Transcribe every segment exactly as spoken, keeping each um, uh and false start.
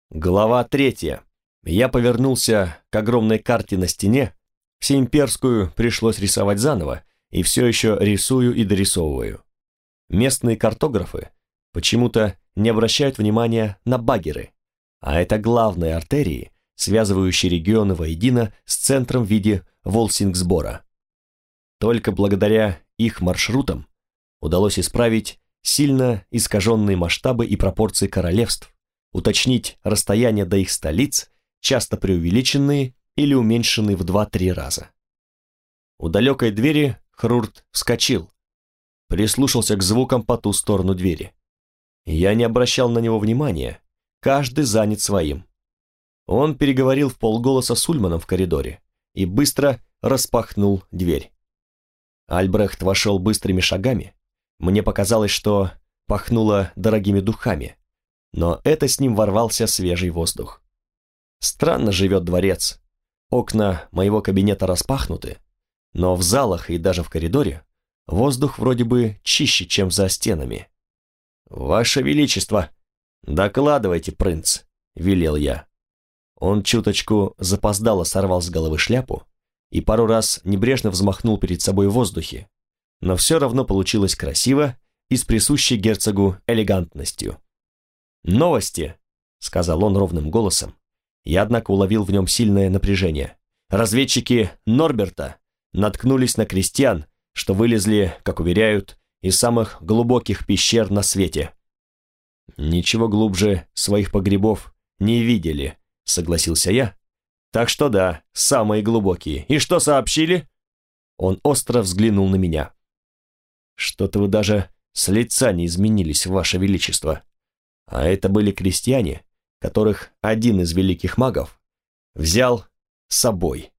Глава третья. Я повернулся к огромной карте на стене. Всеимперскую пришлось рисовать заново, и все еще рисую и дорисовываю. Местные картографы почему-то не обращают внимания на баггеры, а это главные артерии, связывающие регионы воедино с центром в виде Волсингсбора. Только благодаря их маршрутам удалось исправить сильно искаженные масштабы и пропорции королевств, уточнить расстояние до их столиц, часто преувеличенные или уменьшенные в два-три раза. У далекой двери Хрурт вскочил, прислушался к звукам по ту сторону двери. Я не обращал на него внимания, каждый занят своим. Он переговорил вполголоса с Ульманом в коридоре и быстро распахнул дверь. Альбрехт вошел быстрыми шагами. Мне показалось, что пахнуло дорогими духами, но это с ним ворвался свежий воздух. Странно живет дворец. Окна моего кабинета распахнуты, но в залах и даже в коридоре воздух вроде бы чище, чем за стенами. «Ваше Величество!» «Докладывайте, принц», — велел я. Он чуточку запоздало сорвал с головы шляпу и пару раз небрежно взмахнул перед собой в воздухе, но все равно получилось красиво и с присущей герцогу элегантностью. «Новости», — сказал он ровным голосом. Я, однако, уловил в нем сильное напряжение. Разведчики Норберта наткнулись на крестьян, что вылезли, как уверяют, из самых глубоких пещер на свете. «Ничего глубже своих погребов не видели», — согласился я. «Так что да, самые глубокие. И что сообщили?» Он остро взглянул на меня. «Что-то вы даже с лица не изменились, Ваше Величество. А это были крестьяне, которых один из великих магов взял с собой».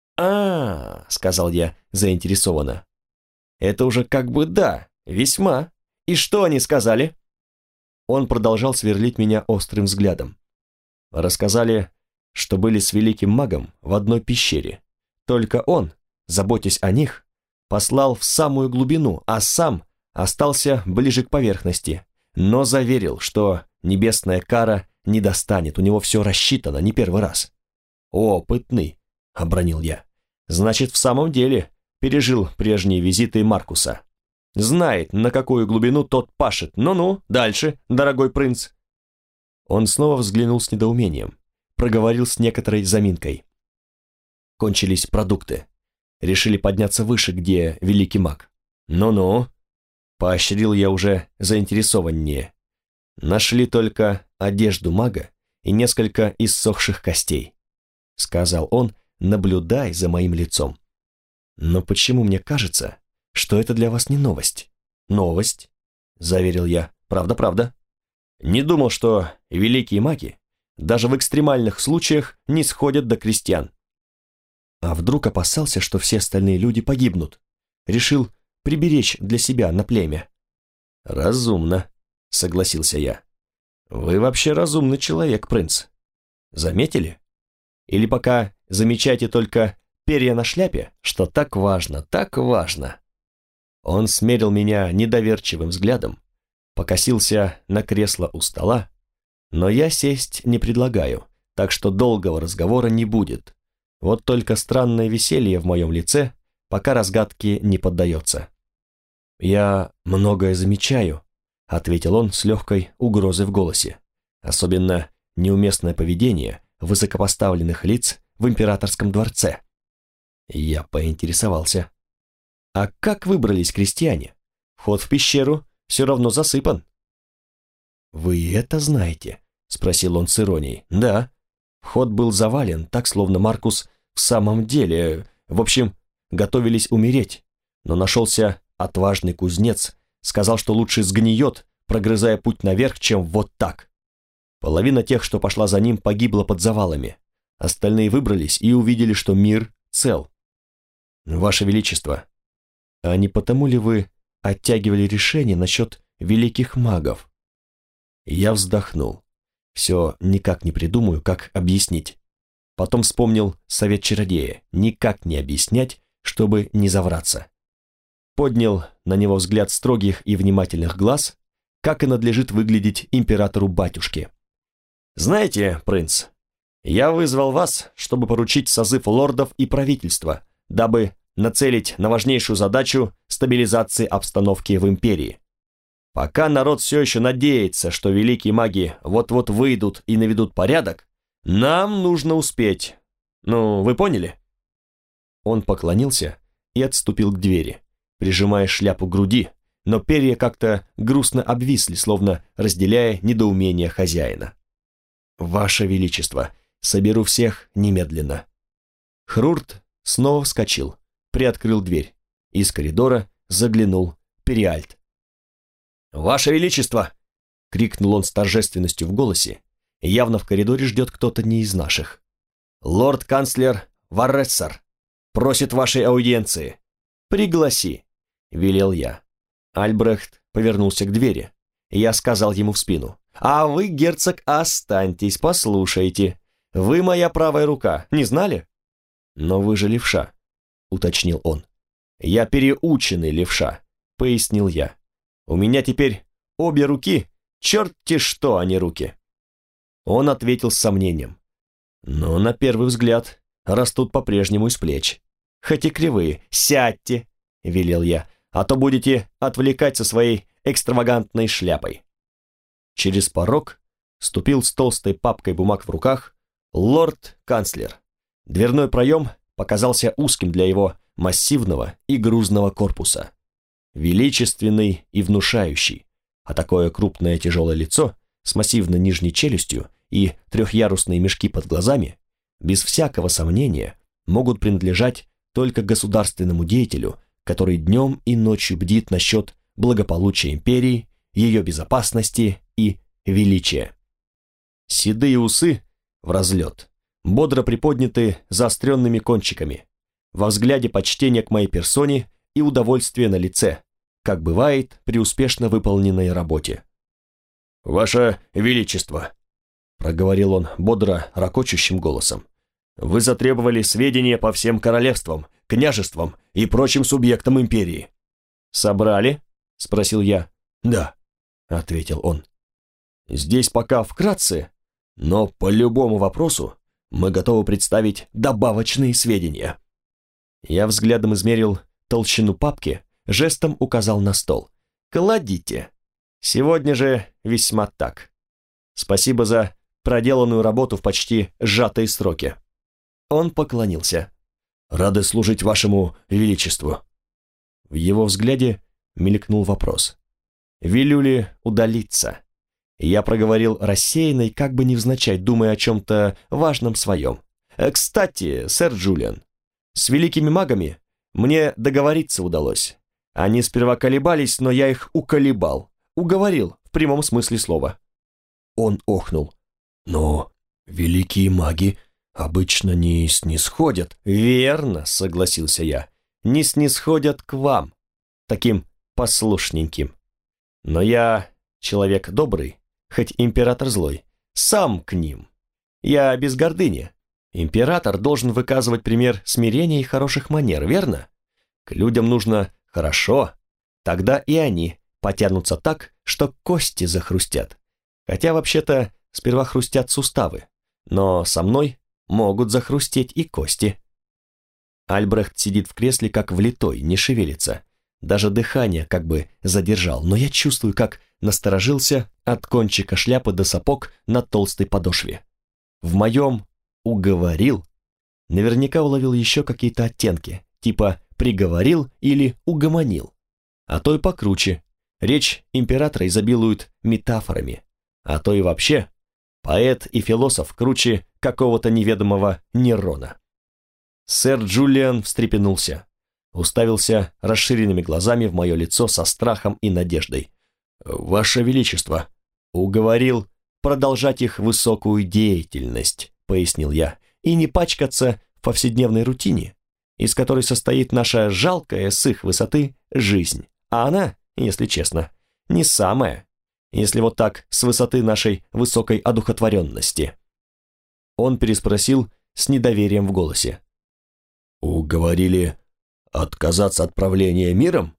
«А, — сказал я заинтересованно, — это уже как бы да, весьма. И что они сказали?» Он продолжал сверлить меня острым взглядом. Рассказали, что были с великим магом в одной пещере. Только он, заботясь о них, послал в самую глубину, а сам остался ближе к поверхности, но заверил, что небесная кара не достанет, у него все рассчитано не первый раз. «Опытный», — обронил я. «Значит, в самом деле пережил прежние визиты Маркуса. Знает, на какую глубину тот пашет. Ну-ну, дальше, дорогой принц». Он снова взглянул с недоумением, проговорил с некоторой заминкой. Кончились продукты. Решили подняться выше, где великий маг. «Ну-ну», — поощрил я уже заинтересованнее. «Нашли только одежду мага и несколько иссохших костей», — сказал он, наблюдая за моим лицом. «Но почему мне кажется, что это для вас не новость?» «Новость», — заверил я. «Правда, правда. Не думал, что великие маги даже в экстремальных случаях не сходят до крестьян». А вдруг опасался, что все остальные люди погибнут. Решил приберечь для себя на племя. «Разумно», — согласился я. «Вы вообще разумный человек, принц. Заметили? Или пока замечаете только перья на шляпе, что так важно, так важно?» Он смерил меня недоверчивым взглядом, покосился на кресло у стола, но я сесть не предлагаю, так что долгого разговора не будет. Вот только странное веселье в моем лице пока разгадке не поддается. «Я многое замечаю», — ответил он с легкой угрозой в голосе. «Особенно неуместное поведение высокопоставленных лиц в императорском дворце». Я поинтересовался. «А как выбрались крестьяне? Вход в пещеру все равно засыпан». «Вы это знаете?» — спросил он с иронией. «Да. Вход был завален, так, словно Маркус в самом деле, в общем, готовились умереть, но нашелся отважный кузнец, сказал, что лучше сгниет, прогрызая путь наверх, чем вот так. Половина тех, что пошла за ним, погибла под завалами. Остальные выбрались и увидели, что мир цел. Ваше Величество, а не потому ли вы оттягивали решение насчет великих магов?» Я вздохнул. Все никак не придумаю, как объяснить. Потом вспомнил совет чародея: никак не объяснять, чтобы не завраться. Поднял на него взгляд строгих и внимательных глаз, как и надлежит выглядеть императору-батюшке. Знаете, принц, я вызвал вас, чтобы поручить созыв лордов и правительства, дабы нацелить на важнейшую задачу стабилизации обстановки в империи. Пока народ все еще надеется, что великие маги вот-вот выйдут и наведут порядок, нам нужно успеть. Ну, вы поняли?» Он поклонился и отступил к двери, прижимая шляпу к груди, но перья как-то грустно обвисли, словно разделяя недоумение хозяина. «Ваше Величество, соберу всех немедленно». Хрурт снова вскочил, приоткрыл дверь. Из коридора заглянул Периальт. «Ваше Величество!» — крикнул он с торжественностью в голосе. Явно в коридоре ждет кто-то не из наших. «Лорд-канцлер Варрессар просит вашей аудиенции. Пригласи», — велел я. Альбрехт повернулся к двери. Я сказал ему в спину: «А вы, герцог, останьтесь, послушайте. Вы моя правая рука, не знали?» «Но вы же левша», — уточнил он. «Я переученный левша», — пояснил я. «У меня теперь обе руки, черт-те что, а не руки». Он ответил с сомнением. «Но на первый взгляд растут по-прежнему из плеч. Хоть и кривые. Сядьте», — велел я, «а то будете отвлекать со своей экстравагантной шляпой». Через порог ступил с толстой папкой бумаг в руках лорд-канцлер. Дверной проем показался узким для его массивного и грузного корпуса. Величественный и внушающий, а такое крупное тяжелое лицо с массивной нижней челюстью и трехъярусные мешки под глазами, без всякого сомнения, могут принадлежать только государственному деятелю, который днем и ночью бдит насчет благополучия империи, ее безопасности и величия. Седые усы в разлет, бодро приподняты заостренными кончиками, во взгляде почтение к моей персоне и удовольствие на лице, как бывает при успешно выполненной работе. «Ваше Величество», — проговорил он бодро ракочущим голосом, «вы затребовали сведения по всем королевствам, княжествам и прочим субъектам империи». «Собрали?» — спросил я. «Да», — ответил он. «Здесь пока вкратце, но по любому вопросу мы готовы представить добавочные сведения». Я взглядом измерил толщину папки, жестом указал на стол. «Кладите. Сегодня же весьма так. Спасибо за проделанную работу в почти сжатые сроки». Он поклонился. «Рады служить вашему величеству». В его взгляде мелькнул вопрос. «Велю ли удалиться?» Я проговорил рассеянно и как бы невзначай, думая о чем-то важном своем. «Кстати, сэр Джулиан, с великими магами мне договориться удалось. Они сперва колебались, но я их уколебал, уговорил в прямом смысле слова». Он охнул. «Но великие маги обычно не снисходят». «Верно», — согласился я, — «не снисходят к вам, таким послушненьким. Но я человек добрый, хоть император злой, сам к ним. Я без гордыни. Император должен выказывать пример смирения и хороших манер, верно? К людям нужно хорошо, тогда и они потянутся так, что кости захрустят. Хотя вообще-то сперва хрустят суставы, но со мной могут захрустеть и кости». Альбрехт сидит в кресле как влитой, не шевелится. Даже дыхание как бы задержал, но я чувствую, как насторожился от кончика шляпы до сапог на толстой подошве. В моем «уговорил» наверняка уловил еще какие-то оттенки, типа «приговорил» или «угомонил». А то и покруче. Речь императора изобилует метафорами. А то и вообще поэт и философ круче какого-то неведомого Нерона. Сэр Джулиан встрепенулся, уставился расширенными глазами в мое лицо со страхом и надеждой. «Ваше Величество», — уговорил продолжать их высокую деятельность, пояснил я, и не пачкаться в повседневной рутине, из которой состоит наша жалкая с их высоты жизнь. А она, если честно, не самая, если вот так с высоты нашей высокой одухотворенности. Он переспросил с недоверием в голосе. «Уговорили отказаться от правления миром?»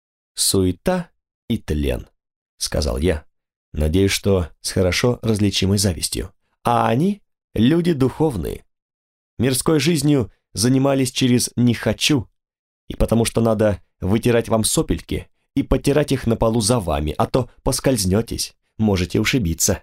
«Суета и тлен», — сказал я, надеюсь, что с хорошо различимой завистью. а они – люди духовные. Мирской жизнью занимались через «не хочу», и потому что надо вытирать вам сопельки и потирать их на полу за вами, а то поскользнетесь, можете ушибиться.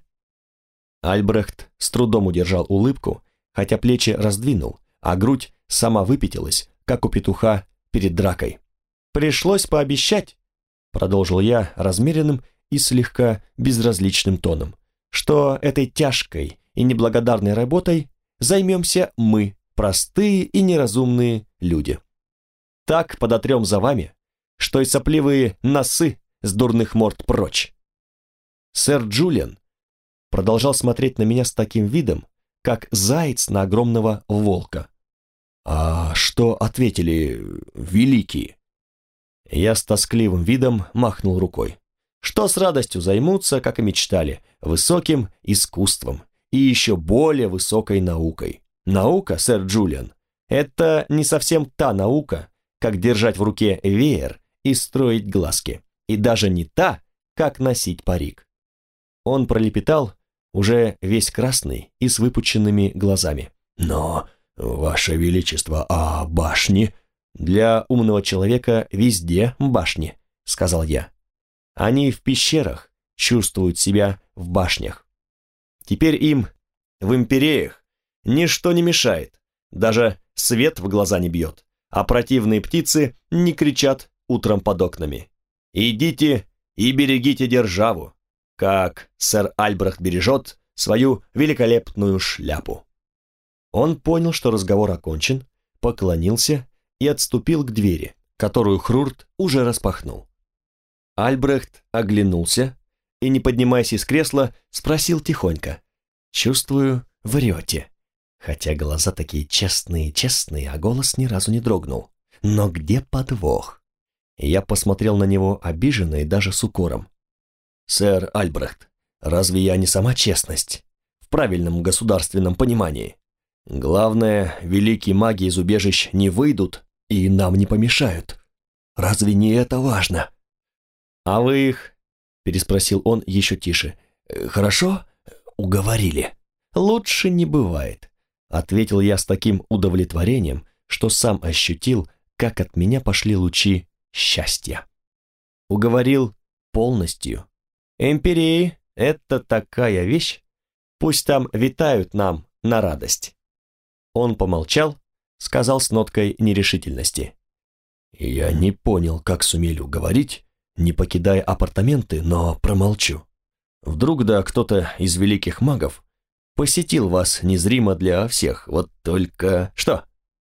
Альбрехт с трудом удержал улыбку, хотя плечи раздвинул, а грудь сама выпятилась, как у петуха перед дракой. «Пришлось пообещать», — продолжил я размеренным и слегка безразличным тоном, «что этой тяжкой и неблагодарной работой займемся мы, простые и неразумные люди. Так подотрем за вами, что и сопливые носы с дурных морд прочь». Сэр Джулиан продолжал смотреть на меня с таким видом, как заяц на огромного волка. «А что ответили великие?» Я с тоскливым видом махнул рукой. «Что с радостью займутся, как и мечтали, высоким искусством и еще более высокой наукой. Наука, сэр Джулиан, это не совсем та наука, как держать в руке веер и строить глазки, и даже не та, как носить парик». Он пролепетал, уже весь красный и с выпученными глазами. «Но, ваше величество, а башни?» «Для умного человека везде башни», — сказал я. «Они в пещерах чувствуют себя в башнях. Теперь им в империях ничто не мешает, даже свет в глаза не бьет, а противные птицы не кричат утром под окнами. Идите и берегите державу, как сэр Альбрехт бережет свою великолепную шляпу». Он понял, что разговор окончен, поклонился и отступил к двери, которую Хрурт уже распахнул. Альбрехт оглянулся и, не поднимаясь из кресла, спросил тихонько: «Чувствую, врете». Хотя глаза такие честные-честные, а голос ни разу не дрогнул. Но где подвох? Я посмотрел на него обиженно и даже с укором. «Сэр Альбрехт, разве я не сама честность? В правильном государственном понимании. Главное, великие маги из убежищ не выйдут и нам не помешают. Разве не это важно?» «А вы их?» – переспросил он еще тише. «Хорошо уговорили?» «Лучше не бывает», – ответил я с таким удовлетворением, что сам ощутил, как от меня пошли лучи счастья. Уговорил полностью. Империи – это такая вещь, пусть там витают нам на радость. Он помолчал, сказал с ноткой нерешительности: «Я не понял, как сумели уговорить, не покидая апартаменты, но промолчу. Вдруг да кто-то из великих магов посетил вас незримо для всех, вот только... Что?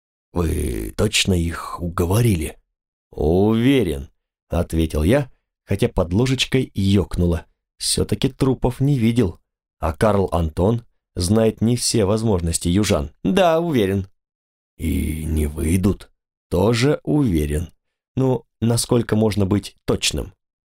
Вы точно их уговорили?» «Уверен», — ответил я, хотя под ложечкой ёкнуло. Все-таки трупов не видел, а Карл Антон знает не все возможности южан. «Да, уверен». «И не выйдут?» «Тоже уверен. Ну, насколько можно быть точным?»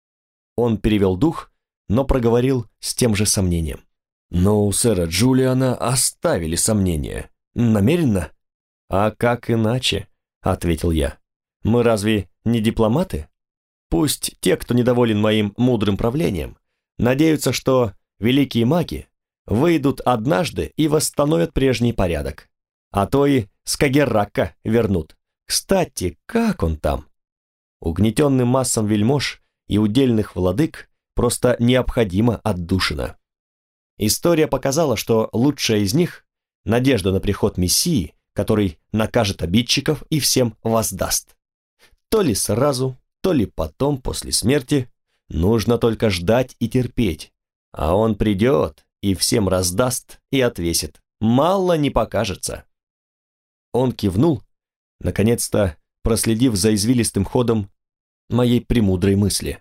Он перевел дух, но проговорил с тем же сомнением. «Но у сэра Джулиана оставили сомнения. Намеренно?» «А как иначе?» — ответил я. «Мы разве не дипломаты? Пусть те, кто недоволен моим мудрым правлением, надеются, что великие маги выйдут однажды и восстановят прежний порядок, а то и Скагеррака вернут. Кстати, как он там?» Угнетенным массам вельмож и удельных владык просто необходима отдушина. История показала, что лучшая из них – надежда на приход Мессии, который накажет обидчиков и всем воздаст. То ли сразу, то ли потом, после смерти, нужно только ждать и терпеть, а он придет и всем раздаст и отвесит. Мало не покажется. Он кивнул, наконец-то проследив за извилистым ходом моей премудрой мысли.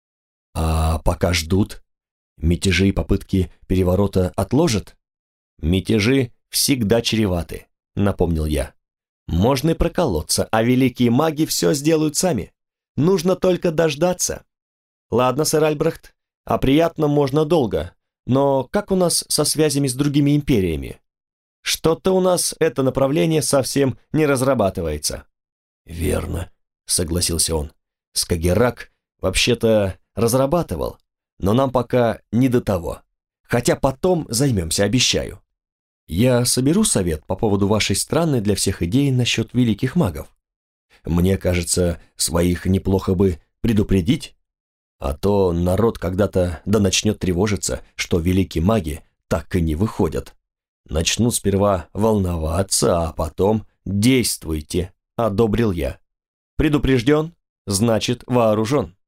«А пока ждут, мятежи и попытки переворота отложат?» «Мятежи всегда чреваты», — напомнил я. «Можно и проколоться, а великие маги все сделают сами. Нужно только дождаться. Ладно, сэр Альбрехт, о приятном можно долго, но как у нас со связями с другими империями? Что-то у нас это направление совсем не разрабатывается». «Верно», — согласился он. «Скагеррак вообще-то разрабатывал, но нам пока не до того. Хотя потом займемся, обещаю. Я соберу совет по поводу вашей странной для всех идеи насчет великих магов. Мне кажется, своих неплохо бы предупредить, а то народ когда-то да начнет тревожиться, что великие маги так и не выходят. Начнут сперва волноваться, а потом действуйте, одобрил я. Предупрежден, значит вооружен.